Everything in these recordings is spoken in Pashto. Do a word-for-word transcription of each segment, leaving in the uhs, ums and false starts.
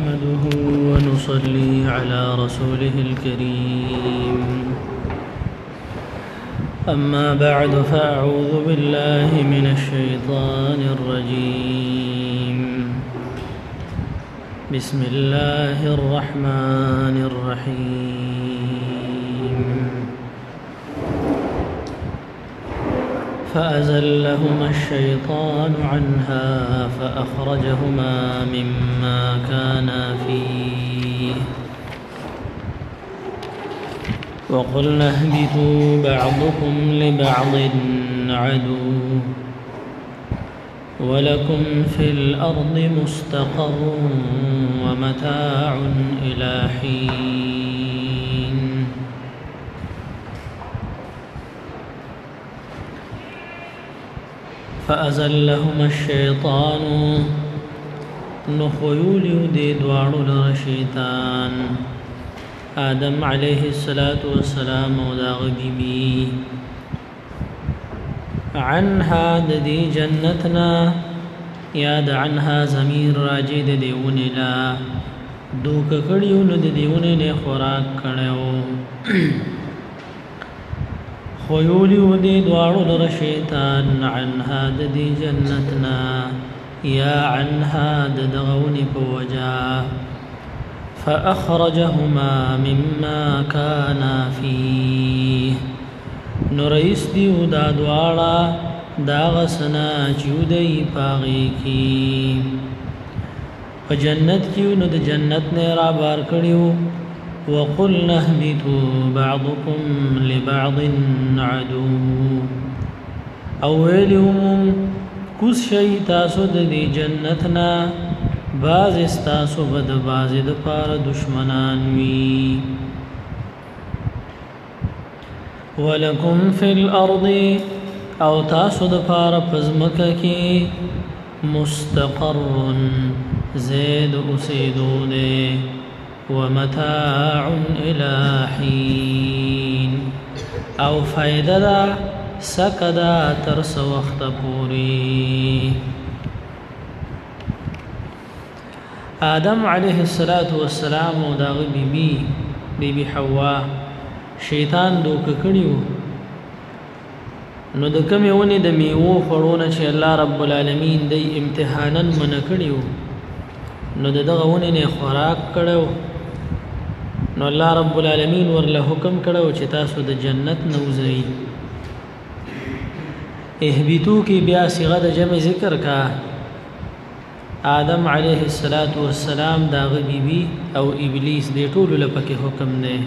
نحمده ونصلي على رسوله الكريم أما بعد فأعوذ بالله من الشيطان الرجيم بسم الله الرحمن الرحيم فأزلهما الشيطان عنها فأخرجهما مما كانا فيه وقلنا اهبطوا بعضكم لبعض عدو ولكم في الأرض مستقر ومتاع إلى حين فأزلهما الشيطان نخيول دي دوار الشيطان آدم عليه الصلاة والسلام وداغ بيبي عنها ددي جنتنا یاد عنها زمیر راجی د دیونه لا دوک کړیو نو د دیونه نه خوراک کړو خویولی و دی دوارو در شیطان عنها د دی جنتنا یا عنها د دغونی پوجا فأخرجهما مما كانا فيه نرئیس دیو دا دوارا دا غسنا چودئی پاغی کی و جنت کیو نو دا جنت نیرا بار کریو وقلنا اهبطوا بعضكم لبعض عدو اولیهم کس شئی تاسو دی جنتنا باز استاسو بد باز د پار دشمنان وی ولکم فی الارض او تاسو د پار پزمکه کی مستقر زید اسیدون ومتاع الى حین او فائدہ دا سکدا ترس وقت پوری آدم علیہ السلام و داغ بی بی بی بی حوا شیطان دوک کړیو نو د کمی ونی د میوه خورونه چې الله رب العالمین دی امتحانا من کړیو نو دغه ونی نه خوراک کړو نو الله رب العالمین ورله حکم کړو چې تاسو د جنت نوځئ اهبطو کی بیا صيغه د جمع ذکر کا آدم علیہ السلام داغ بی بی او ابلیس دی ټول لپاره حکم نه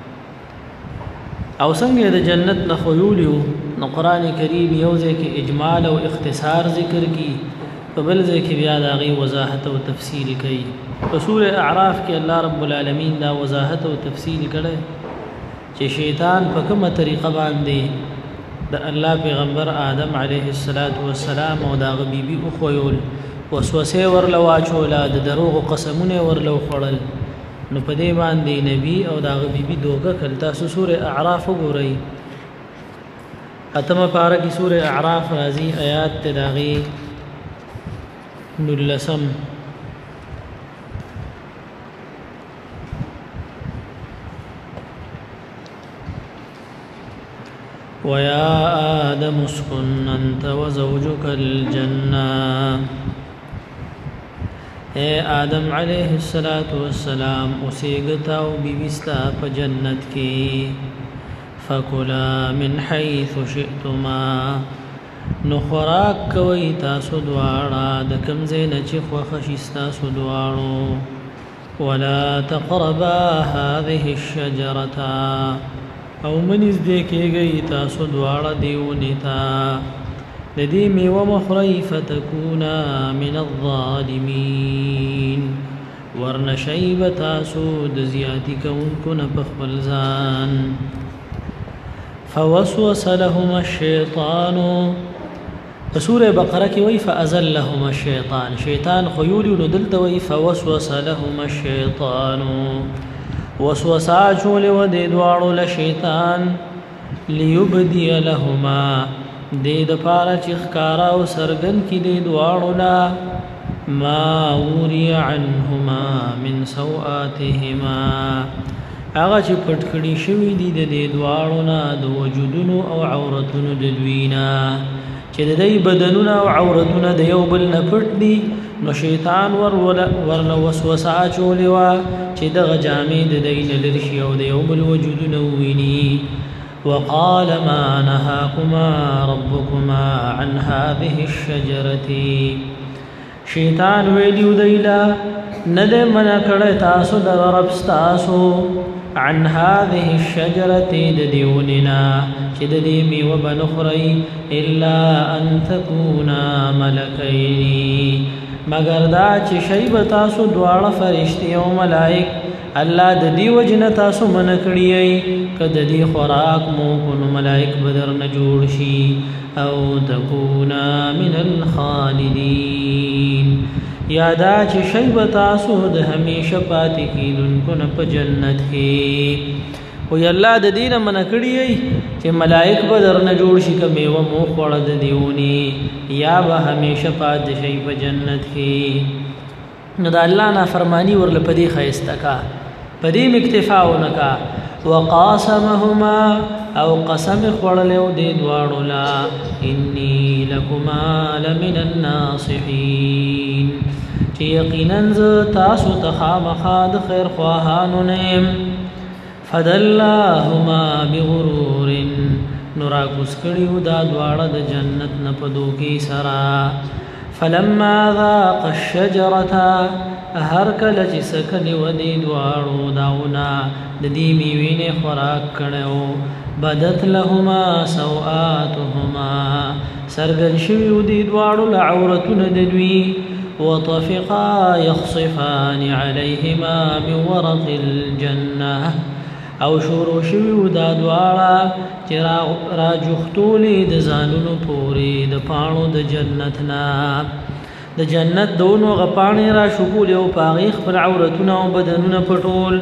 او څنګه د جنت نه خیولیو نو قران کریم یو ځکه اجمال او اختصار ذکر کی په بل ځکه بیا د غي وضاحت او تفصیل کوي په سوره اعراف کې الله رب العالمین دا وضاحت او تفصیل کړي چې شیطان په کومه طریقه باندې د الله پیغمبر آدم علیه السلام او دا غبی بی او خویول وسوسه ورلو واچول د دروغ قسمونه ورلو خړل نو په دې باندې نبی او دا غبی بی دوګه کړ تاسو سوره اعراف وګورئ اتمه پارا کی سوره اعراف راځي آیات تداغي نلسم ويا آدم اسكن أنت وزوجك الجنة اے آدم علیہ السلام اسیگتا و بیبستا پا جنت کی فکلا من حیث شئتما نخوراک کوئی تاسو دوارا دکم زین چخ وخشستا سدوارو ولا تقربا هذه الشجرتا او منز دیکھے گئی تاسو دوارا دیونتا لدی میوه مخری فتکونا من الظالمین ورنشیب تاسو دزیاتی کون کن پخبلزان فوسوس لهما الشیطان سورة بقرة کی وی فأزلهما الشیطان شیطان خیولی ندلت وی فوسوس لهما الشیطان وسوسا چول ودی دوارو لشیطان لیبدی لهما دې د پاره چې ښکارا او سرګن کې دې دواړو لا ما وري عنهما من سوآتهما هغه چې پټ کړي شوي دي د دې دواړو نه د وجودونو او عورتونو د دوی نه چې د دې بدنونه او عورتونه د یو بل نه پټ دي نو شیطان ور ورله وسوسه اچولې وه چې دغه جامې د دې نه لرې شي او د یو بل وجودونه وویني وقال ما نهاكما ربكما عن هذه الشجرة شیطان ویلیو دیلا ندے منع کڑے تاسو در رب ستاسو عن هذه الشجرة ددیوننا چد دیمی و بنخری الا ان تکونا ملکینی مگر دا چی شیب تاسو دوار فرشتی و ملائک اللہ د دی وجنه تاسو من کړی کد دی خوراک مو کو ملائک بدر نه جوړ شي او تکونا من الخالدین یادا چې شیب تاسو د همیشه پاتې کیدونکو نه په جنت کې او الله د دینه من کړی چې ملائک بدر نه جوړ شي کمه و مو خوړه د دیونی یا به همیشه پاتې شي په جنت کې نو د الله نه فرمانی ورل پدی خیسته کا پدی مکتفاونکا وقاسمهما او قسم خورلو دی دوارو لا انی لکما لمن الناصحین چی یقیناً تاسو تخامخاد خیر خواهانو نیم فدلاهما بغرور نراکوس کڑیو دا دوار دا جنت نپدو کی سرا فلما ذاق الشجرة هر کله چې سکنی و دی دواړو داونا د دې میوینه خوراک کړو بدت لهما سوآتهما سرګن شوی دی دواړو عورتونه د دوی وطفقا يخصفان عليهما من ورق الجنه او شورو شوی دا دواړه چې را جوختولې د ځانونو پوری د پاڼو د جنتنا د جنت دونو غپانی را شکول او پاغیخ پر عورتونه او بدنونه پټول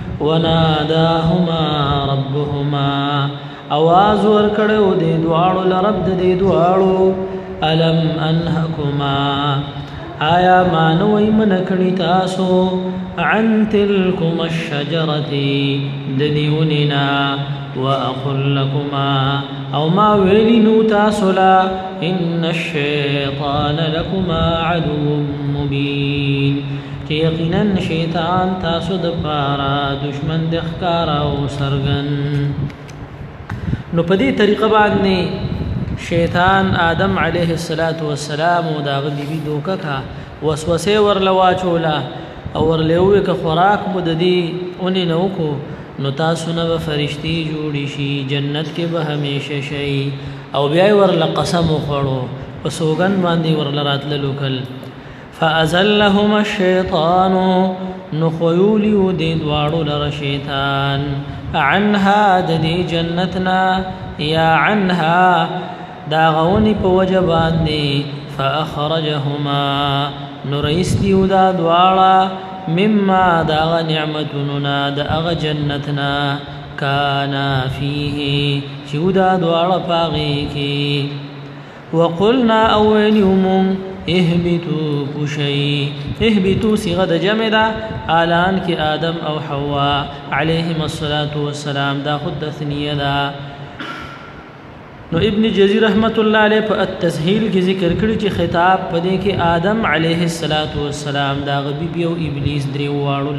وناداهما ربهما आवाज ور کړو د دواړو لرب د دواړو الم انهکما آیا مانو ایمن کړي تاسو عن تلكم الشجره دنيوننا واقول لكما او ما ویلینو تاسو لا ان الشیطان لكما عدو مبین چې یقینا شیطان تاسو د پارا دشمن د ښکارا او سرګن نو په دې طریقه باندې شیطان آدم علیه السلام او دا غلی دوکا کا وسوسه ورلوا چولا او ورلوي که خوراک مددي اونې نو کو نو تاسو نه فرشتي جوړی شي جنت کې به همیشه شي او بیا ورله قسم وخړو په سوګن باندې ورله راتللو کل فازلهما الشیطان نخيول ودين دوارو لر شیطان عنها ددي جنتنا یا عنها داغونی په وجبان دي فاخرجهما نريستي دا دواړه مما داغ نعمتنا داغ جنتنا كانا فيه شودا دوار باغيكي وقلنا أول يوم اهبتوا كشي اهبتوا صيغه جمدا آلان كي آدم أو حواء عليهم الصلاة والسلام دا خد ثنية دا نو ابن جزیر رحمت الله علیه په التسهیل کې ذکر کړی چې خطاب پدې کې آدم علیه السلام دا غبی بیا او ابلیس درې واړو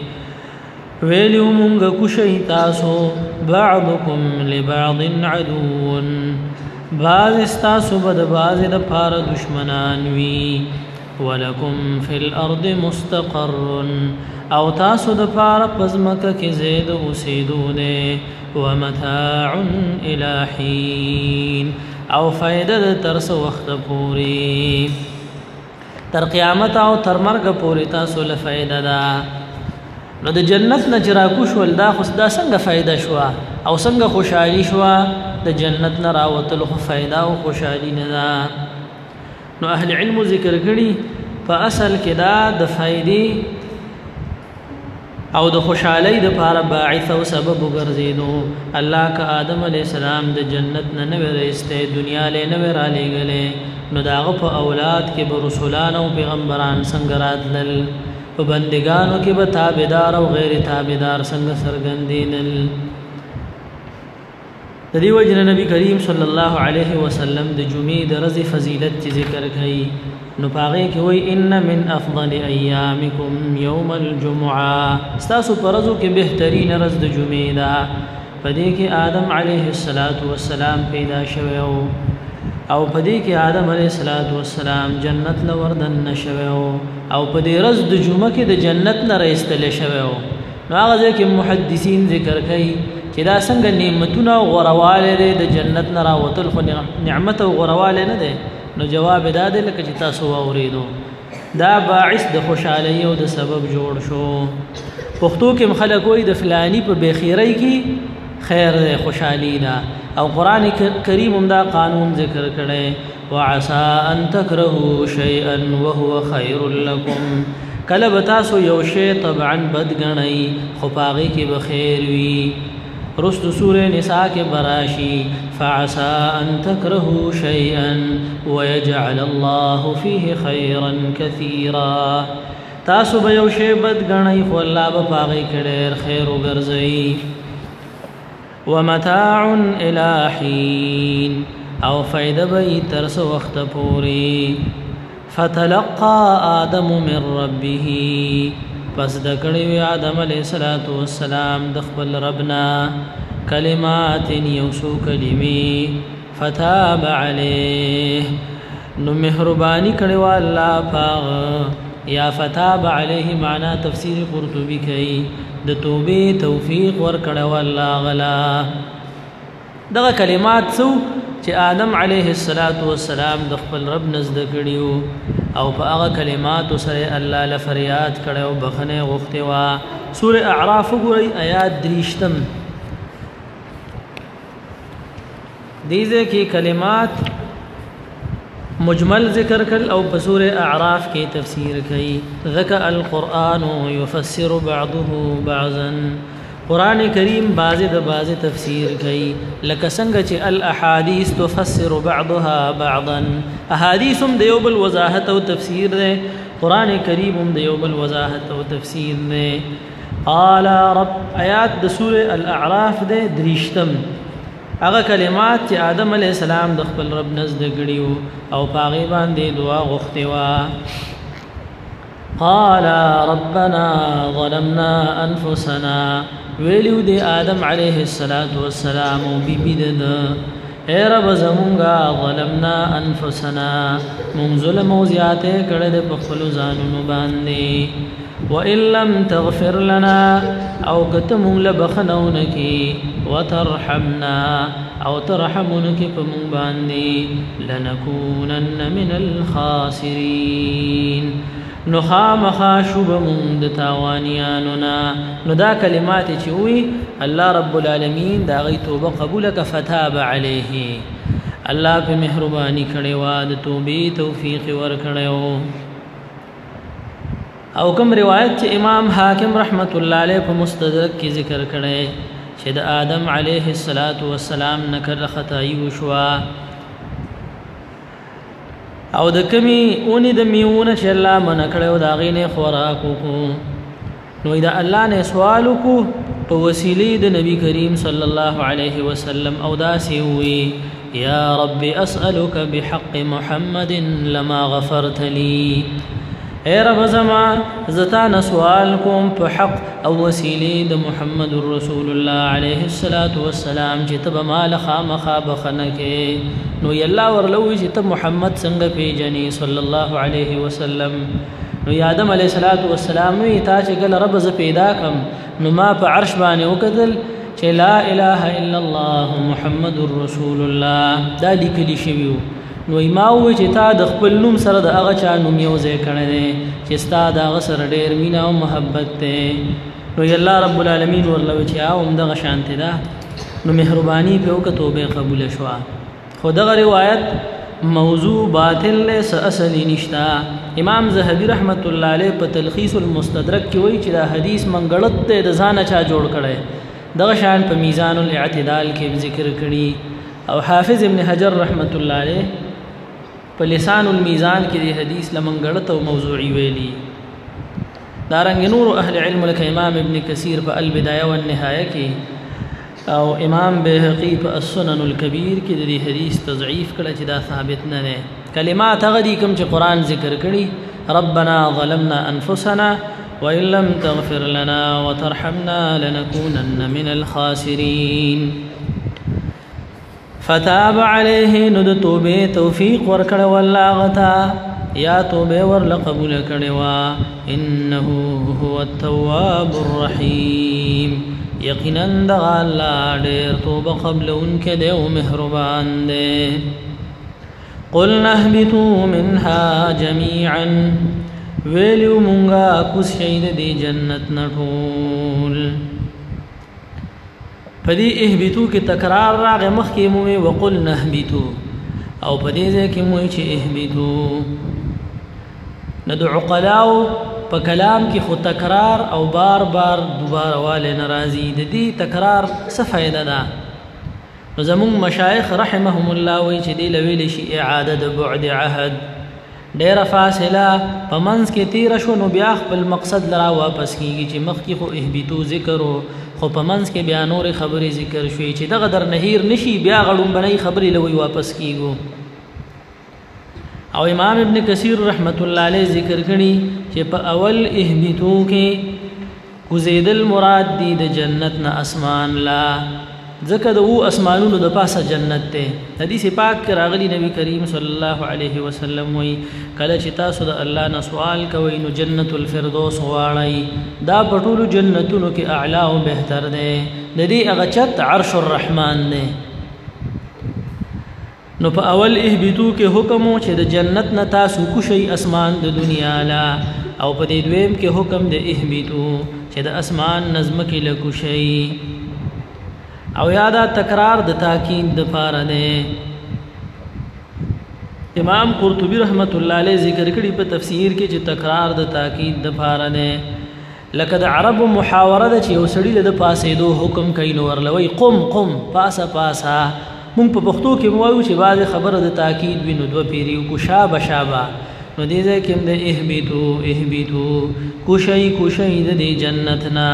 لده ویلو مونږ کو شي تاسو بعضکم لبعض عدو بعض استاسو بد بعض د پار دشمنان وی ولکم فی الارض مستقر او تاسو د پار پزمکه کې زید اوسیدونه ومتاع الى حين او فائدہ ترس وخت پوری تر قیامت او تر مرګ پوری تاسو له فائدہ دا نو د جنت نه جرا کو شول دا خو دا څنګه فائدہ شو او څنګه خوشحالي شو د جنت نه راوتل خو فائدہ او خوشحالي نه دا نو اهل علم ذکر کړي په اصل کې دا د فائدې او د خوشحالی د پاره باعث او سبب ګرځیدو الله کا آدم علیہ السلام د جنت نه نوې رسته دنیا له نوې را لېګلې نو داغه په اولاد کې به رسولان او پیغمبران څنګه راتلل په بندگانو کې به تابعدار او غیر تابعدار څنګه سرګندېدل د دې وجه نبی کریم صلی الله علیه وسلم د جمعې د ورځې فضیلت ذکر کړي نو پاغه کې وای ان من افضل ایامکم یوم الجمعه استاسو پرزو کې بهترین ورځ د جمعې ده پدې کې آدم علیه السلام پیدا شوه او پدې کې آدم علیه السلام جنت لوردن نشوه او پدې ورځ د جمعې کې د جنت نه راستل شوه نو هغه کې محدثین ذکر کوي چې دا څنګه نعمتونه او غرواله د جنت نه راوتل خو نعمت او غرواله نه ده نو جواب دا دی لکه چې تاسو واورېدو دا باعث د خوشحالۍ او د سبب جوړ شو پښتو کې خلک وایي د فلانی په بخیرۍ کې خیر ده خوشحالي ده او قران کریم هم دا قانون ذکر کړي وعسى ان تكرهوا شيئا وهو خير لكم کله تاسو یو شی طبعا بد غنئ خو پاغي کې بخیر وي رست سورة نساء کے براشی فعسى ان تكرهوا شيئا ويجعل الله فيه خيرا كثيرا تاسو به یو شی بد غنئ خو الله به پاغي کډیر خیر وګرځي ومتاع الى حين او فائدہ به ترس وخت پوری فتلقى آدم من ربه پس د کړي آدم علیہ الصلوۃ والسلام د خپل ربنا کلمات یوسو کلمی فتاب علیه نو مهربانی کړي والله پاغ یا فتاب علیه معنا تفسیر قرطبی کوي د توبې توفیق ور کړي والله غلا دغه کلمات سو چې آدم علیه السلام د خپل رب نزد کړیو او په هغه کلمات سره الله لفریاد کړو بخنه غوښته وا سوره اعراف ګورئ آیات دریشتم دیزه کې کلمات مجمل ذکر کړل او په سوره اعراف کې تفسیر کړي ذکر القرآن يفسر بعضه بعضا قرآن کریم بعض د بعض تفسیر کوي لکه څنګه چې الاحاديث تفسر بعضها بعضا احادیث هم د یو بل وضاحت او تفسیر ده قرآن کریم هم د یو بل وضاحت او تفسیر ده قال رب آیات د سوره الاعراف ده دریشتم هغه کلمات چې آدم علیه السلام د خپل رب نزد غړیو او پاغي باندې دعا غوښته وا قال ربنا ظلمنا انفسنا ویلو دی آدم علیہ السلام و بی بی دد اے رب زمونگا ظلمنا انفسنا من ظلم و زیادے کڑد پخلو زانونو باندے وَإِن لَّمْ تَغْفِرْ لَنَا او کتمون لبخنونکی وَتَرْحَمْنَا او ترحمونکی پمون باندے لَنَكُونَنَّ مِنَ الْخَاسِرِينَ نو خامخا شوب مون د تاوانیانونا نو دا کلمات چې وی الله رب العالمین دا غي توبه قبول ک فتاب علیه الله په مهرباني کړي وا د توبې توفیق ور کړو او کوم روایت چې امام حاکم رحمت الله علیه په مستدرک کې ذکر کړي چې د آدم علیه السلام نکره خدای وشوا او د کمی اونې د میونه چې الله من کړو دا غینه خوراکو کو نو دا الله نه سوال کو په وسیله د نبی کریم صلی الله علیه وسلم او دا سی وی یا رب اسالک بحق محمد لما غفرت لي اے رب زما زتا سوال کوم په حق او وسیله د محمد رسول الله علیه الصلاۃ والسلام چې تب مال خامخا بخنکه نو یلا ورلوي چې تب محمد څنګه پیجنې صلی الله علیه وسلم نو آدم علیه الصلاۃ والسلام وی تا چې ګل رب ز پیدا کم نو ما په عرش باندې وکدل چې لا اله الا الله محمد رسول الله دا لیکلی شوی نو ما و چې تا د خپل نوم سره د هغه چا نوم یو ځای کړی چې ستا د هغه سره ډېر مینه او محبت دی نو الله رب العالمین ورلوي چې او همدغه شانتي ده نو مهرباني په وکړه توبه قبول شوه خو دغه روایت موضوع باطل له س اصل نشتا امام زهبي رحمت الله علیه په تلخیص المستدرک کې وایي چې دا حدیث منګړت ته د ځانه چا جوړ کړي دغه شان په میزان الاعتدال کې ذکر کړي او حافظ ابن حجر رحمت الله علیه په لسان الميزان کې د حدیث لمنګړت او موضوعي ویلي دارنګ نور اهل علم لکه امام ابن کثیر په البدایه والنهایه کې او امام بهقی په السنن الكبير کې د دې حدیث تضعیف کړه چې دا ثابت نه ده کلمات هغه دي کوم چې قران ذکر کړي ربنا ظلمنا انفسنا وان لم تغفر لنا وترحمنا لنكونن من الخاسرين فتاب عليه ند توبه توفیق ورکړ والله غتا یا توبه ورل قبول کړي وا انه هو التواب الرحيم یقینا د الله ډېر توبه قبل انکه دی او مهربان دی قلنا اهبطوا منها جميعا ویلو مونږه کوس شهید دی جنت نټول پدې اهبطوا کې تکرار راغی مخکې مو وقلنا اهبطوا او پدې ځکه مو چې اهبطوا ندعو عقلاو په کلام کې خو تکرار او بار بار دوباره والے ناراضي د دې تکرار څه فائدہ ده نو زمون مشایخ رحمهم الله وی چې دی لویل شي اعاده د بعد عهد ډیره فاصله په منځ کې تیر شو نو بیا خپل مقصد لرا واپس کیږي چې مخ کې خو اهبیتو ذکر خو په منځ کې بیا نور خبرې ذکر شوي چې دغه در نهیر نشي بیا غړم بنای خبرې لوي واپس کیږي او امام ابن کثیر رحمت الله علیه ذکر کړي چې په اول اهبیتو کې کوزیدل مراد دی د جنت نه اسمان لا ځکه د او اسمانونو د پاسه جنت ته حدیث پاک کې راغلی نبی کریم صلی الله علیه وسلم وی کله چې تاسو د الله نه سوال کوئ نو جنت الفردوس غواړئ دا په ټولو جنتونو کې اعلی او بهتر دی د دې هغه چت عرش الرحمن دی نو په اول اهبیتو کې حکم چې د جنت نه تاسو کوشي اسمان د دنیا لا او په دې دویم کې حکم د اهبیتو چې د اسمان نظم کې لکوشي او یادا تکرار د تاکید د پاره ده امام قرطبی رحمت الله علیه ذکر کړي په تفسیر کې چې تکرار د تاکید د پاره ده لکه د عرب محاوره ده چې یو سړی له پاسې دو حکم کوي نو ورلوي قم قم پاسه پاسه مونږ په پښتو کې وایو چې بعض خبره د تاکید وینو دو پیریو کو شابه شابه نو دې ځکه هم د اهبیتو اهبیتو کوشي کوشي د جنت نا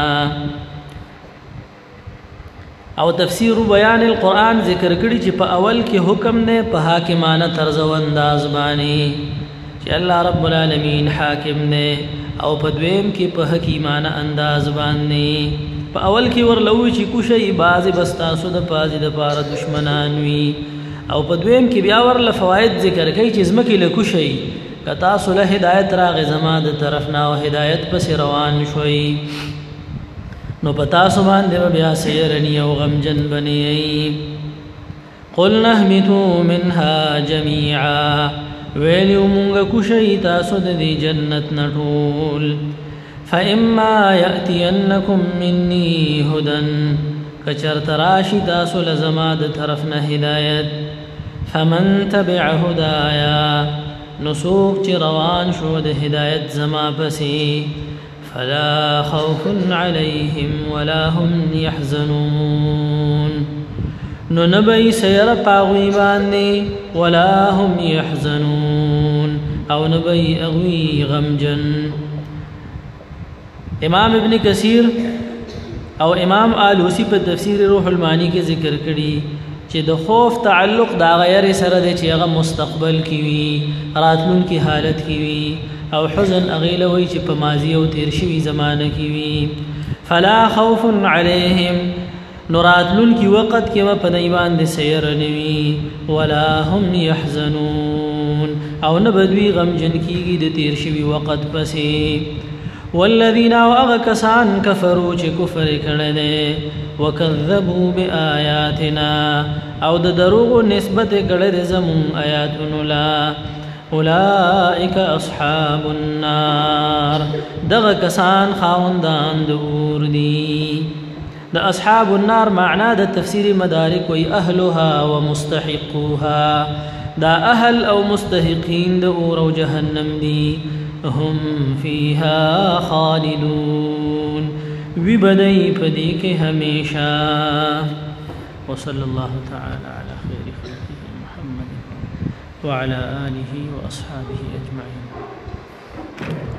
او تفسیر بیان القرآن ذکر کړي چې په اول کې حکم نه په حاکمانه طرز او انداز باندې چې الله رب العالمین حاکم نه او په دویم کې په حکیمانه انداز باندې په اول کې ورلوي چې کوشي بعض بستا سود پازي د پاره دشمنان وي او په دویم کې بیا ورله فواید ذکر کوي چې زمکه له کوشي کتا صلح هدایت راغ زما د طرف نه او هدایت پس روان شوي نو پتا سبحان دی بیا سیرنی او غمجن بنی قلنا اهبطوا منها جميعا ویلو مونږ کوشي تاسو د جنت نټول فإما يأتينكم مني هدى کچر تراشی تاسو لزما د طرف نه هدایت فمن تبع هدايا نسوق چ روان شو د هدایت زما پسې فلا خوف عليهم ولا هم يحزنون نو نبي سير پاغوي باندې ولا هم يحزنون او نبي اغوي غمجن امام ابن کثیر او امام آلوسی په تفسیر روح المانی کې ذکر کړي چې د خوف تعلق دا غیر سره د چې هغه مستقبل کی وي راتلون کی حالت کی وي او حزن اغیلوي چې په ماضی او تیر شوی زمانه کی وي فلا خوف عليهم نوراتلون کی وقت کې و په ایمان د سیر نوي ولا هم يحزنون او نه بدوی غم جن کیږي د تیر شوی وقت پسې والذین اغکسان کفروا چې کفر کړه وکذبوا بآیاتنا او د دروغ نسبت کړه زمون آیاتونو لا اولئک اصحاب النار دغه کسان خاوندان د اور دي د اصحاب النار معنا د تفسیر مدارک وی اهلها ومستحقوها دا اهل او مستحقین د اور او جهنم دی هم فيها خالدون وی بدای پدی کې همیشا. وصلى الله تعالى على خير خلقه محمد وعلى آله وأصحابه أجمعين.